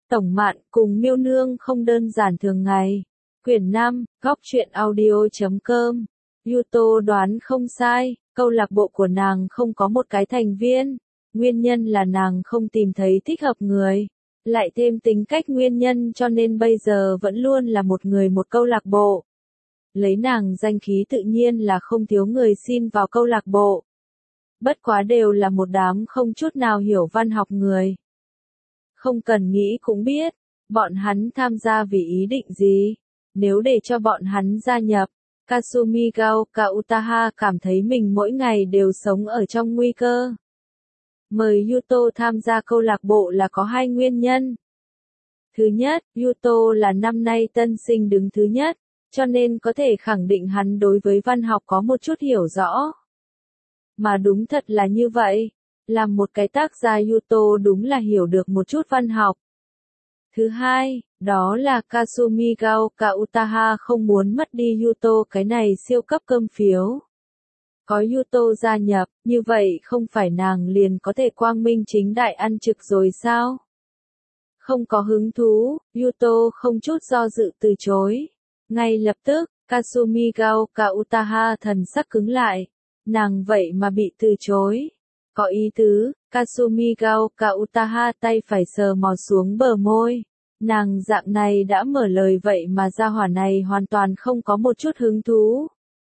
Tổng Mạn cùng Miêu Nương không đơn giản thường ngày. Quyển 5, góc truyện audio.com. Yuto đoán không sai, câu lạc bộ của nàng không có một cái thành viên. Nguyên nhân là nàng không tìm thấy thích hợp người. Lại thêm tính cách nguyên nhân cho nên bây giờ vẫn luôn là một người một câu lạc bộ. Lấy nàng danh khí tự nhiên là không thiếu người xin vào câu lạc bộ. Bất quá đều là một đám không chút nào hiểu văn học người. Không cần nghĩ cũng biết, bọn hắn tham gia vì ý định gì. Nếu để cho bọn hắn gia nhập, Kazumigao Utaha cảm thấy mình mỗi ngày đều sống ở trong nguy cơ. Mời Yuto tham gia câu lạc bộ là có hai nguyên nhân. Thứ nhất, Yuto là năm nay tân sinh đứng thứ nhất, cho nên có thể khẳng định hắn đối với văn học có một chút hiểu rõ. Mà đúng thật là như vậy, làm một cái tác gia Yuto đúng là hiểu được một chút văn học. Thứ hai, đó là Kazumigao Utaha không muốn mất đi Yuto cái này siêu cấp cơm phiếu. Có Yuto gia nhập, như vậy không phải nàng liền có thể quang minh chính đại ăn trực rồi sao? Không có hứng thú, Yuto không chút do dự từ chối. Ngay lập tức, Kazumigao Utaha thần sắc cứng lại. Nàng vậy mà bị từ chối. Có ý tứ, Kazumigao Utaha tay phải sờ mò xuống bờ môi. Nàng dạng này đã mở lời vậy mà gia hỏa này hoàn toàn không có một chút hứng thú.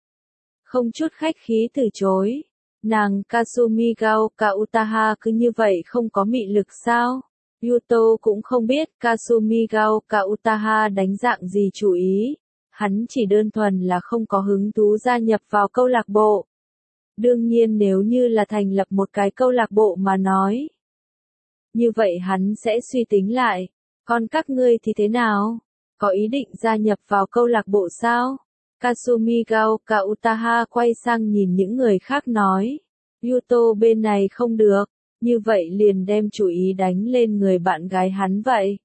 Không chút khách khí từ chối. Nàng Kazumigao Utaha cứ như vậy không có mị lực sao? Yuto cũng không biết Kazumigao Utaha đánh dạng gì chủ ý. Hắn chỉ đơn thuần là không có hứng thú gia nhập vào câu lạc bộ. Đương nhiên nếu như là thành lập một cái câu lạc bộ mà nói. Như vậy hắn sẽ suy tính lại. Còn các ngươi thì thế nào? Có ý định gia nhập vào câu lạc bộ sao? Kazumigao Utaha quay sang nhìn những người khác nói. Yuto bên này không được, như vậy liền đem chủ ý đánh lên người bạn gái hắn vậy.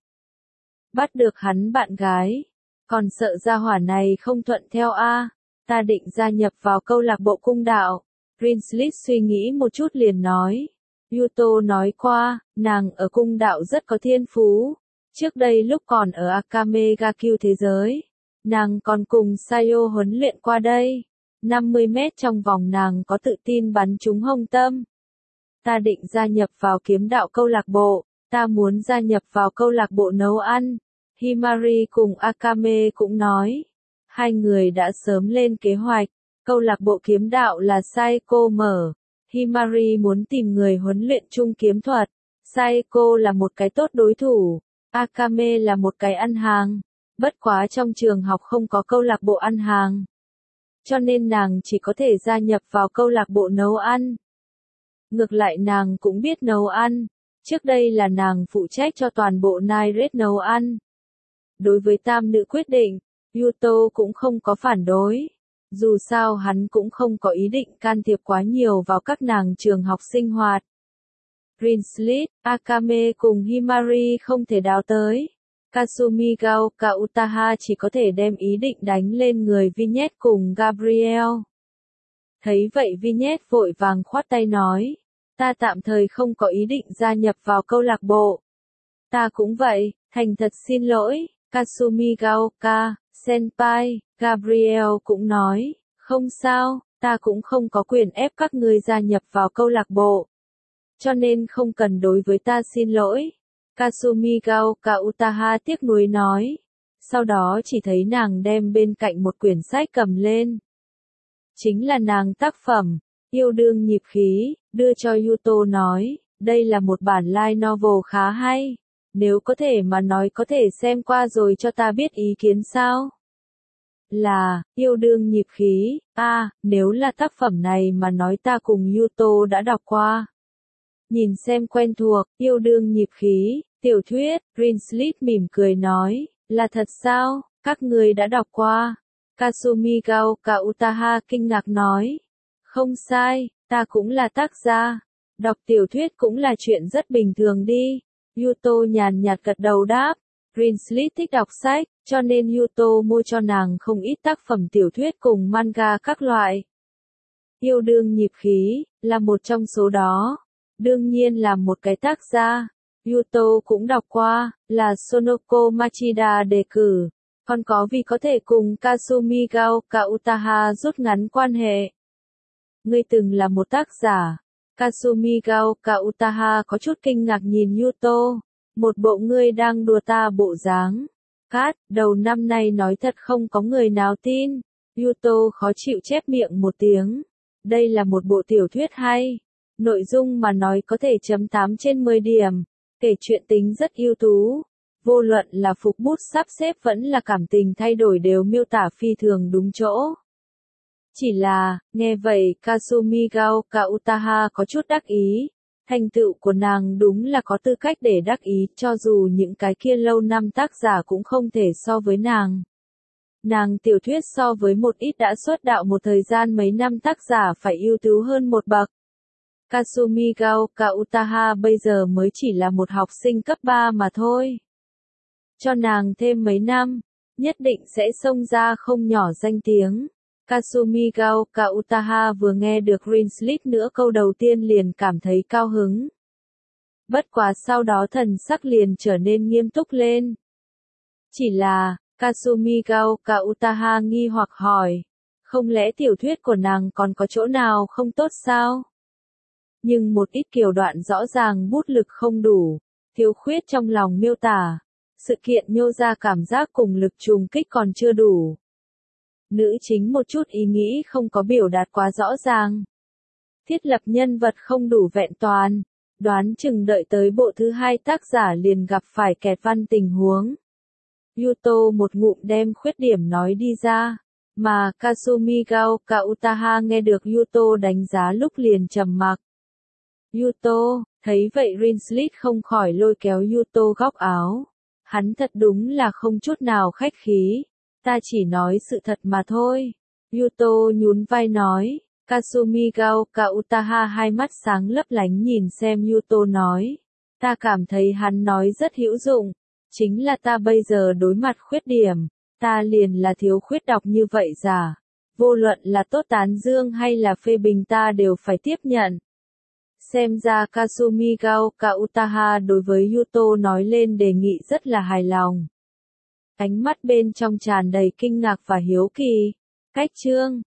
Bắt được hắn bạn gái, còn sợ gia hỏa này không thuận theo a. Ta định gia nhập vào câu lạc bộ cung đạo. Rinslit suy nghĩ một chút liền nói. Yuto nói qua, nàng ở cung đạo rất có thiên phú. Trước đây lúc còn ở Akame ga Kill thế giới, nàng còn cùng Sayo huấn luyện qua đây. 50 mét trong vòng nàng có tự tin bắn trúng hông tâm. Ta định gia nhập vào kiếm đạo câu lạc bộ, ta muốn gia nhập vào câu lạc bộ nấu ăn. Himari cùng Akame cũng nói. Hai người đã sớm lên kế hoạch, câu lạc bộ kiếm đạo là Saeko mở. Himari muốn tìm người huấn luyện chung kiếm thuật. Saeko là một cái tốt đối thủ. Akame là một cái ăn hàng, bất quá trong trường học không có câu lạc bộ ăn hàng. Cho nên nàng chỉ có thể gia nhập vào câu lạc bộ nấu ăn. Ngược lại nàng cũng biết nấu ăn, trước đây là nàng phụ trách cho toàn bộ Night nấu ăn. Đối với tam nữ quyết định, Yuto cũng không có phản đối. Dù sao hắn cũng không có ý định can thiệp quá nhiều vào các nàng trường học sinh hoạt. Rinslit, Akame cùng Himari không thể đào tới. Kazumigao Utaha chỉ có thể đem ý định đánh lên người Vignette cùng Gabriel. Thấy vậy Vignette vội vàng khoát tay nói. Ta tạm thời không có ý định gia nhập vào câu lạc bộ. Ta cũng vậy, thành thật xin lỗi, Kazumigao senpai. Gabriel cũng nói, không sao, ta cũng không có quyền ép các ngươi gia nhập vào câu lạc bộ. Cho nên không cần đối với ta xin lỗi. Kazumigao Utaha tiếc nuối nói. Sau đó chỉ thấy nàng đem bên cạnh một quyển sách cầm lên. Chính là nàng tác phẩm, Yêu đương nhịp khí, đưa cho Yuto nói, đây là một bản light novel khá hay. Nếu có thể mà nói có thể xem qua rồi cho ta biết ý kiến sao? Là, yêu đương nhịp khí, nếu là tác phẩm này mà nói ta cùng Yuto đã đọc qua. Nhìn xem quen thuộc, yêu đương nhịp khí, tiểu thuyết, Rinslit mỉm cười nói, là thật sao, các người đã đọc qua. Kazumigao Utaha kinh ngạc nói, không sai, ta cũng là tác gia, đọc tiểu thuyết cũng là chuyện rất bình thường đi. Yuto nhàn nhạt gật đầu đáp, Rinslit thích đọc sách, cho nên Yuto mua cho nàng không ít tác phẩm tiểu thuyết cùng manga các loại. Yêu đương nhịp khí, là một trong số đó. Đương nhiên là một cái tác gia. Yuto cũng đọc qua, là Sonoko Machida đề cử. Còn có vì có thể cùng Kasumi Gaoka Utaha rút ngắn quan hệ. Ngươi từng là một tác giả. Kasumi Gaoka Utaha có chút kinh ngạc nhìn Yuto. Một bộ ngươi đang đùa ta bộ dáng. Cát, đầu năm nay nói thật không có người nào tin. Yuto khó chịu chép miệng một tiếng. Đây là một bộ tiểu thuyết hay. Nội dung mà nói có thể chấm 8 trên 10 điểm. Kể chuyện tính rất ưu tú. Vô luận là phục bút sắp xếp vẫn là cảm tình thay đổi đều miêu tả phi thường đúng chỗ. Chỉ là, nghe vậy, Kasumi Gaoka Utaha có chút đắc ý. Thành tựu của nàng đúng là có tư cách để đắc ý, cho dù những cái kia lâu năm tác giả cũng không thể so với nàng. Nàng tiểu thuyết so với một ít đã xuất đạo một thời gian mấy năm tác giả phải ưu tú hơn một bậc. Kasumi Gaoka Utaha bây giờ mới chỉ là một học sinh cấp 3 mà thôi. Cho nàng thêm mấy năm, nhất định sẽ xông ra không nhỏ danh tiếng. Kasumi Gaoka Utaha vừa nghe được Greenslit nữa câu đầu tiên liền cảm thấy cao hứng. Bất quá sau đó thần sắc liền trở nên nghiêm túc lên. Chỉ là, Kasumi Gaoka Utaha nghi hoặc hỏi, không lẽ tiểu thuyết của nàng còn có chỗ nào không tốt sao? Nhưng một ít kiểu đoạn rõ ràng bút lực không đủ, thiếu khuyết trong lòng miêu tả, sự kiện nhô ra cảm giác cùng lực trùng kích còn chưa đủ. Nữ chính một chút ý nghĩ không có biểu đạt quá rõ ràng. Thiết lập nhân vật không đủ vẹn toàn, đoán chừng đợi tới bộ thứ 2 tác giả liền gặp phải kẹt văn tình huống. Yuto một ngụm đem khuyết điểm nói đi ra, mà Kasumi Gaoka Utaha nghe được Yuto đánh giá lúc liền trầm mặc. Yuto, thấy vậy Greenslit không khỏi lôi kéo Yuto góc áo. Hắn thật đúng là không chút nào khách khí. Ta chỉ nói sự thật mà thôi. Yuto nhún vai nói. Kasumi Gaoka Utaha hai mắt sáng lấp lánh nhìn xem Yuto nói. Ta cảm thấy hắn nói rất hữu dụng. Chính là ta bây giờ đối mặt khuyết điểm. Ta liền là thiếu khuyết đọc như vậy giả. Vô luận là tốt tán dương hay là phê bình ta đều phải tiếp nhận. Xem ra Kasumi Gaoka Utaha đối với Yuto nói lên đề nghị rất là hài lòng. Ánh mắt bên trong tràn đầy kinh ngạc và hiếu kỳ. Cách chương